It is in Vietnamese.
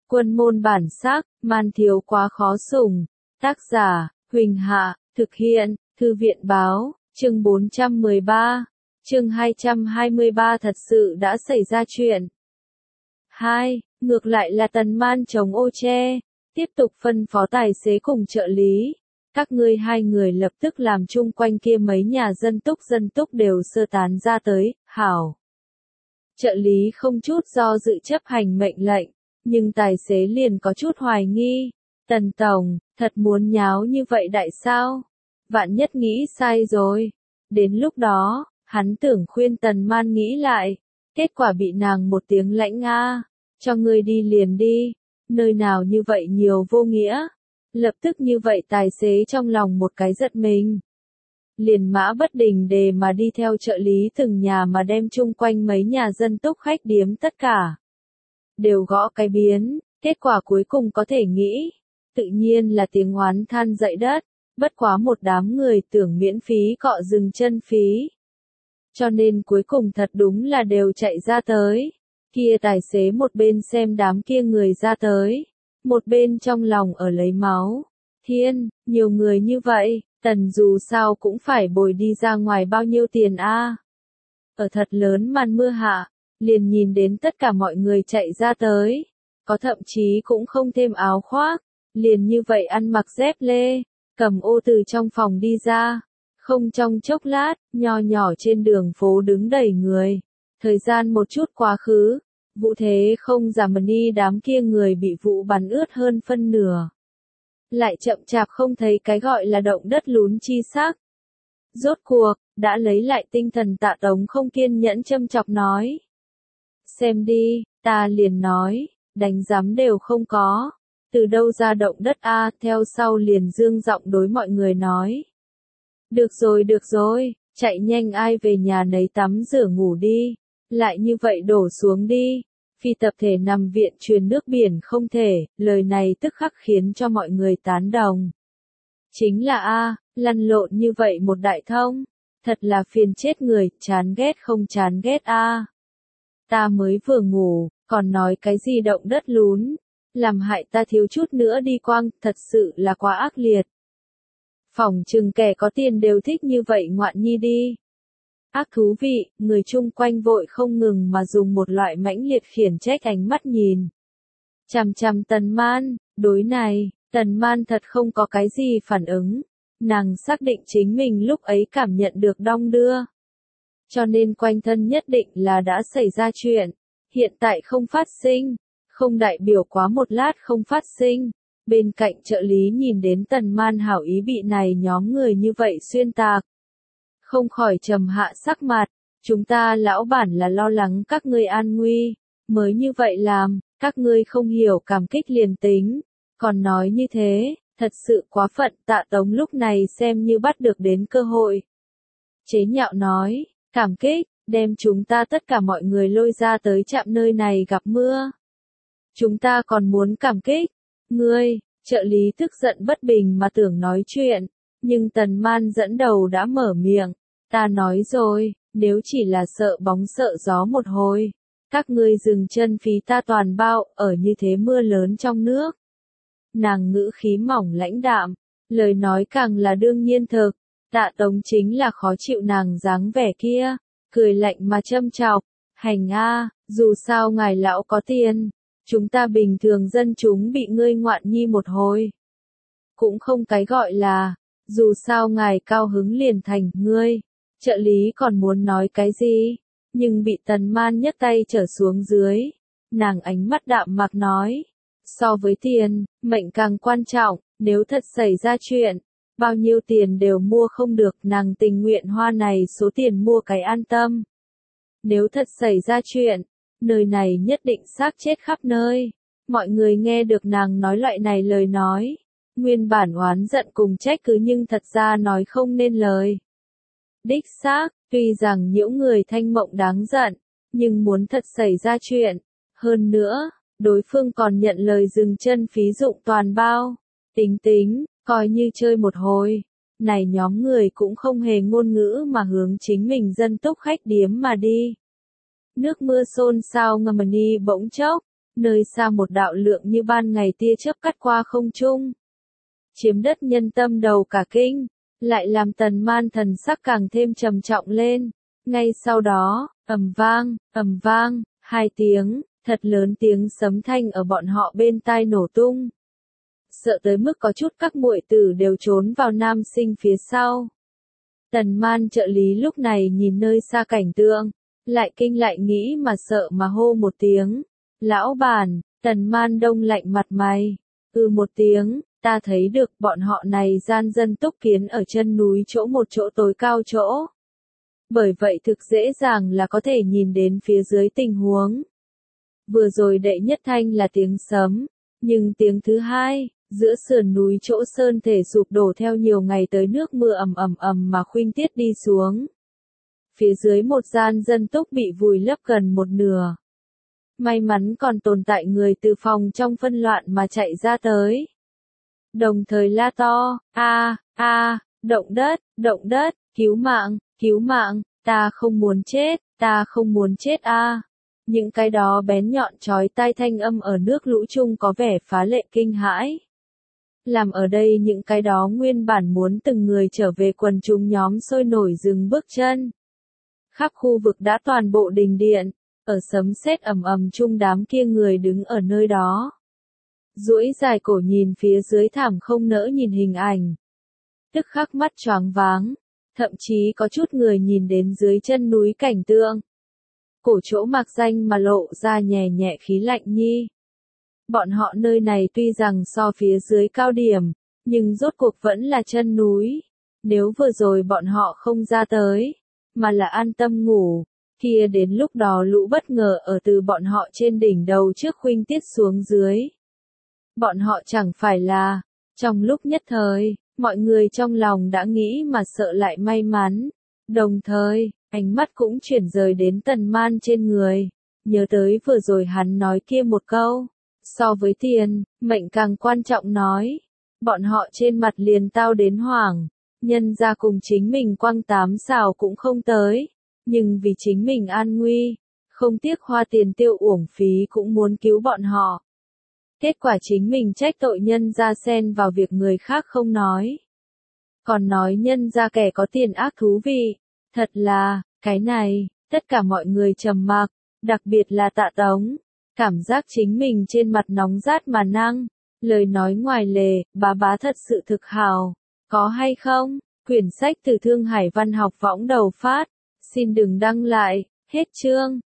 Quân môn bản sắc, man thiếu quá khó sủng. Tác giả, Huỳnh Hạ, thực hiện, Thư viện báo, chương 413, chương 223 thật sự đã xảy ra chuyện. 2. Ngược lại là Tần Man chống ô che, tiếp tục phân phó tài xế cùng trợ lý. Các ngươi hai người lập tức làm chung quanh kia mấy nhà dân túc đều sơ tán ra tới, hảo. Trợ lý không chút do dự chấp hành mệnh lệnh, nhưng tài xế liền có chút hoài nghi. Tần Tổng, thật muốn nháo như vậy đại sao? Vạn nhất nghĩ sai rồi. Đến lúc đó, hắn tưởng khuyên Tần Man nghĩ lại. Kết quả bị nàng một tiếng lãnh a, cho ngươi đi liền đi. Nơi nào như vậy nhiều vô nghĩa. Lập tức như vậy tài xế trong lòng một cái giật mình. Liền mã bất đình đề mà đi theo trợ lý từng nhà mà đem chung quanh mấy nhà dân túc khách điếm tất cả. Đều gõ cái biến, kết quả cuối cùng có thể nghĩ. Tự nhiên là tiếng oán than dậy đất, bất quá một đám người tưởng miễn phí cọ dừng chân phí. Cho nên cuối cùng thật đúng là đều chạy ra tới. Kia tài xế một bên xem đám kia người ra tới, một bên trong lòng ở lấy máu. Thiên, nhiều người như vậy, Tần dù sao cũng phải bồi đi ra ngoài bao nhiêu tiền a? Ở thật lớn màn mưa hạ, liền nhìn đến tất cả mọi người chạy ra tới, có thậm chí cũng không thêm áo khoác, liền như vậy ăn mặc dép lê, cầm ô từ trong phòng đi ra. Không trong chốc lát, nho nhỏ trên đường phố đứng đầy người. Thời gian một chút quá khứ, vụ thế không giảm ni đám kia người bị vụ bắn ướt hơn phân nửa. Lại chậm chạp không thấy cái gọi là động đất lún chi xác. Rốt cuộc, đã lấy lại tinh thần Tạ Tống không kiên nhẫn châm chọc nói. Xem đi, ta liền nói, đánh giám đều không có. Từ đâu ra động đất a? Theo sau liền dương giọng đối mọi người nói. Được rồi, chạy nhanh ai về nhà nấy tắm rửa ngủ đi. Lại như vậy đổ xuống đi. Phi tập thể nằm viện truyền nước biển không thể, lời này tức khắc khiến cho mọi người tán đồng. Chính là a, lăn lộn như vậy một đại thông, thật là phiền chết người, chán ghét không chán ghét a. Ta mới vừa ngủ, còn nói cái gì động đất lún, làm hại ta thiếu chút nữa đi quang, thật sự là quá ác liệt. Phỏng chừng kẻ có tiền đều thích như vậy ngoạn nhi đi. Ác thú vị, người chung quanh vội không ngừng mà dùng một loại mãnh liệt khiển trách ánh mắt nhìn. Chằm chằm Tần Man, đối này, Tần Man thật không có cái gì phản ứng. Nàng xác định chính mình lúc ấy cảm nhận được đong đưa. Cho nên quanh thân nhất định là đã xảy ra chuyện. Hiện tại không phát sinh, không đại biểu quá một lát không phát sinh. Bên cạnh trợ lý nhìn đến Tần Man hảo ý bị này nhóm người như vậy xuyên tạc. Không khỏi trầm hạ sắc mặt, chúng ta lão bản là lo lắng các ngươi an nguy, mới như vậy làm, các ngươi không hiểu cảm kích liền tính, còn nói như thế, thật sự quá phận. Tạ Tống lúc này xem như bắt được đến cơ hội. Chế nhạo nói, cảm kích, đem chúng ta tất cả mọi người lôi ra tới trạm nơi này gặp mưa. Chúng ta còn muốn cảm kích, ngươi, trợ lý tức giận bất bình mà tưởng nói chuyện, nhưng Tần Man dẫn đầu đã mở miệng. Ta nói rồi, nếu chỉ là sợ bóng sợ gió một hồi, các ngươi dừng chân phí ta toàn bao, ở như thế mưa lớn trong nước. Nàng ngữ khí mỏng lãnh đạm, lời nói càng là đương nhiên thực. Tạ Tống chính là khó chịu nàng dáng vẻ kia, cười lạnh mà châm chọc. Hành a, dù sao ngài lão có tiền, chúng ta bình thường dân chúng bị ngươi ngoạn nhi một hồi. Cũng không cái gọi là, dù sao ngài cao hứng liền thành, ngươi. Trợ lý còn muốn nói cái gì, nhưng bị Tần Man nhấc tay trở xuống dưới. Nàng ánh mắt đạm mạc nói, so với tiền, mệnh càng quan trọng, nếu thật xảy ra chuyện, bao nhiêu tiền đều mua không được, nàng tình nguyện hoa này số tiền mua cái an tâm. Nếu thật xảy ra chuyện, nơi này nhất định xác chết khắp nơi. Mọi người nghe được nàng nói loại này lời nói, nguyên bản oán giận cùng trách cứ nhưng thật ra nói không nên lời. Đích xác, tuy rằng những người thanh mộng đáng giận, nhưng muốn thật xảy ra chuyện. Hơn nữa, đối phương còn nhận lời dừng chân phí dụng toàn bao. Tính, coi như chơi một hồi. Này nhóm người cũng không hề ngôn ngữ mà hướng chính mình dân túc khách điếm mà đi. Nước mưa xôn xao ngầm ni bỗng chốc, nơi xa một đạo lượng như ban ngày tia chớp cắt qua không trung. Chiếm đất nhân tâm đầu cả kinh, lại làm Tần Man thần sắc càng thêm trầm trọng lên. Ngay sau đó, ầm vang, hai tiếng, thật lớn tiếng sấm thanh ở bọn họ bên tai nổ tung. Sợ tới mức có chút các muội tử đều trốn vào nam sinh phía sau. Tần Man trợ lý lúc này nhìn nơi xa cảnh tượng, lại kinh lại nghĩ mà sợ mà hô một tiếng. Lão bản, Tần Man đông lạnh mặt mày. Một tiếng, ta thấy được bọn họ này gian dân túc kiến ở chân núi chỗ một chỗ tối cao chỗ. Bởi vậy thực dễ dàng là có thể nhìn đến phía dưới tình huống. Vừa rồi đệ nhất thanh là tiếng sấm, nhưng tiếng thứ hai, giữa sườn núi chỗ sơn thể sụp đổ theo nhiều ngày tới nước mưa ầm mà khuynh tiết đi xuống. Phía dưới một gian dân túc bị vùi lấp gần một nửa. May mắn còn tồn tại người từ phòng trong phân loạn mà chạy ra tới. Đồng thời la to, động đất, cứu mạng, ta không muốn chết Những cái đó bén nhọn chói tai thanh âm ở nước lũ chung có vẻ phá lệ kinh hãi. Làm ở đây những cái đó nguyên bản muốn từng người trở về quần chúng nhóm sôi nổi dừng bước chân. Khắp khu vực đã toàn bộ đình điện, ở sấm sét ầm chung đám kia người đứng ở nơi đó. Duỗi dài cổ nhìn phía dưới thảm không nỡ nhìn hình ảnh. Tức khắc mắt choáng váng, thậm chí có chút người nhìn đến dưới chân núi cảnh tượng. Cổ chỗ mạc danh mà lộ ra nhẹ nhẹ khí lạnh nhi. Bọn họ nơi này tuy rằng so phía dưới cao điểm, nhưng rốt cuộc vẫn là chân núi. Nếu vừa rồi bọn họ không ra tới, mà là an tâm ngủ, kia đến lúc đó lũ bất ngờ ở từ bọn họ trên đỉnh đầu trước khuynh tiết xuống dưới. Bọn họ chẳng phải là, trong lúc nhất thời, mọi người trong lòng đã nghĩ mà sợ lại may mắn. Đồng thời, ánh mắt cũng chuyển rời đến Tần Man trên người, nhớ tới vừa rồi hắn nói kia một câu. So với tiền, mệnh càng quan trọng nói. Bọn họ trên mặt liền tao đến hoảng, nhân ra cùng chính mình quăng tám xào cũng không tới. Nhưng vì chính mình an nguy, không tiếc hoa tiền tiêu uổng phí cũng muốn cứu bọn họ. Kết quả chính mình trách tội nhân ra xen vào việc người khác không nói. Còn nói nhân ra kẻ có tiền ác thú vị. Thật là, cái này, tất cả mọi người trầm mặc, đặc biệt là Tạ Tống. Cảm giác chính mình trên mặt nóng rát mà năng. Lời nói ngoài lề, bá thật sự thực hào. Có hay không? Quyển sách từ Thương Hải Văn học võng đầu phát. Xin đừng đăng lại. Hết chương.